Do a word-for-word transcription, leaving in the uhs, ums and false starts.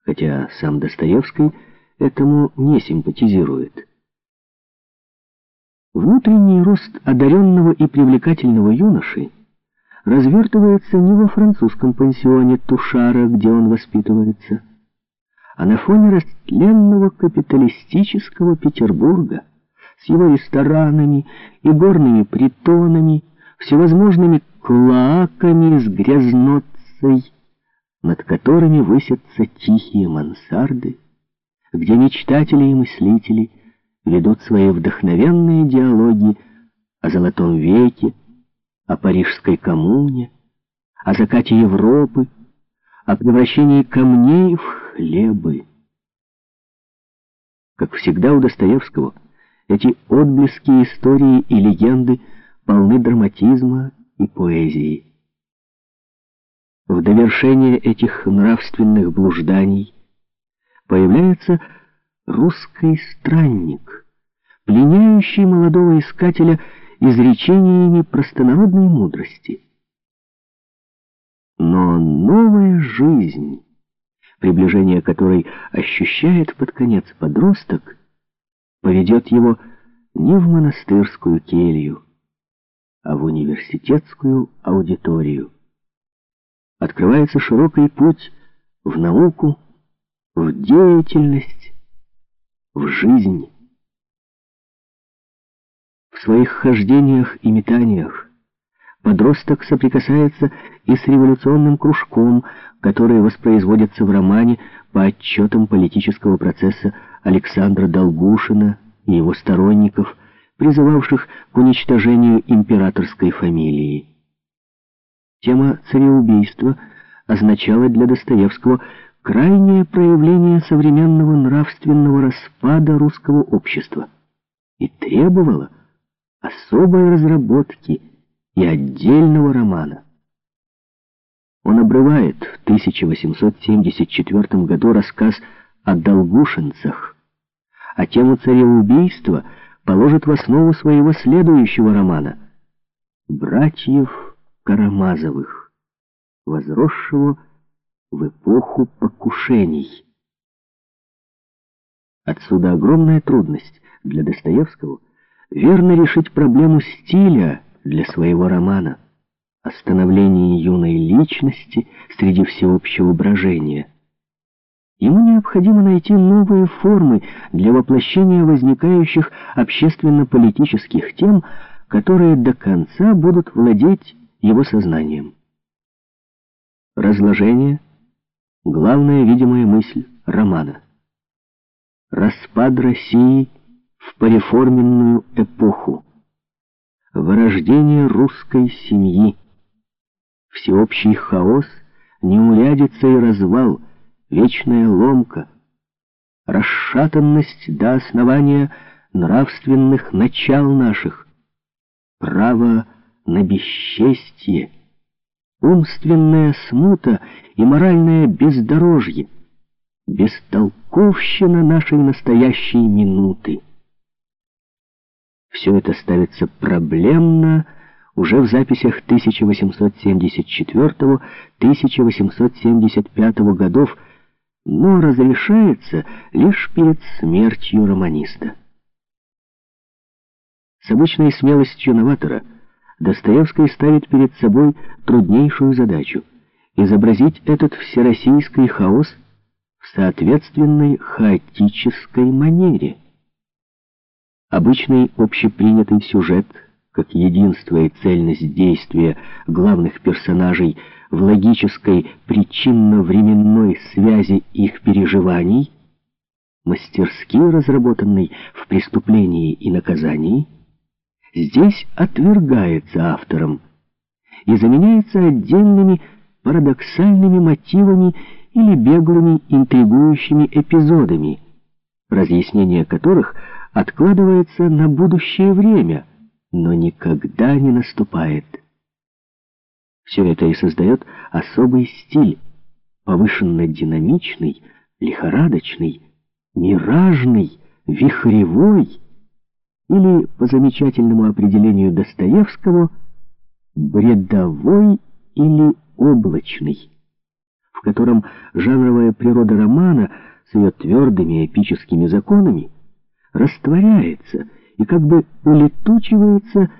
хотя сам Достоевский этому не симпатизирует. Внутренний рост одаренного и привлекательного юноши развертывается не во французском пансионе Тушара, где он воспитывается, а на фоне растленного капиталистического Петербурга с его ресторанами и горными притонами, всевозможными клоаками с грязнотцей, над которыми высятся тихие мансарды, где мечтатели и мыслители ведут свои вдохновенные диалоги о Золотом веке, о Парижской коммуне, о закате Европы, о превращении камней в хлебы. Как всегда у Достоевского, эти отблески истории и легенды полны драматизма и поэзии. В довершение этих нравственных блужданий появляется русский странник, пленяющий молодого искателя изречениями простонародной мудрости. Но новая жизнь, приближение которой ощущает под конец подросток, поведет его не в монастырскую келью, а в университетскую аудиторию. Открывается широкий путь в науку, в деятельность, в жизнь. В своих хождениях и метаниях подросток соприкасается и с революционным кружком, который воспроизводится в романе по отчетам политического процесса Александра Долгушина и его сторонников, призывавших к уничтожению императорской фамилии. Тема цареубийства означала для Достоевского крайнее проявление современного нравственного распада русского общества и требовала особой разработки и отдельного романа. Он обрывает в тысяча восемьсот семьдесят четвёртом году рассказ о долгушинцах, а тему цареубийства положит в основу своего следующего романа «Братьев Карамазовых», возросшего в эпоху покушений. Отсюда огромная трудность для Достоевского верно решить проблему стиля для своего романа о становлении юной личности среди всеобщего брожения. Ему необходимо найти новые формы для воплощения возникающих общественно-политических тем, которые до конца будут владеть его сознанием. Разложение — главная видимая мысль романа. Распад России в пореформенную эпоху. Вырождение русской семьи. Всеобщий хаос, неурядица и развал, вечная ломка. Расшатанность до основания нравственных начал наших. Право на бесчестье. Умственная смута и моральное бездорожье, бестолковщина нашей настоящей минуты. Все это ставится проблемно уже в записях тысяча восемьсот семьдесят четвёртого — тысяча восемьсот семьдесят пятого годов, но разрешается лишь перед смертью романиста. С обычной смелостью новатора Достоевский ставит перед собой труднейшую задачу — изобразить этот всероссийский хаос в соответственной хаотической манере. Обычный общепринятый сюжет, как единство и цельность действия главных персонажей в логической причинно-временной связи их переживаний, мастерски разработанный в «Преступлении и наказании», здесь отвергается автором и заменяется отдельными парадоксальными мотивами или беглыми интригующими эпизодами, разъяснение которых откладывается на будущее время, но никогда не наступает. Все это и создает особый стиль, повышенно динамичный, лихорадочный, миражный, вихревой, или, по замечательному определению Достоевского, бредовой или облачный, в котором жанровая природа романа с ее твердыми эпическими законами растворяется и как бы улетучивается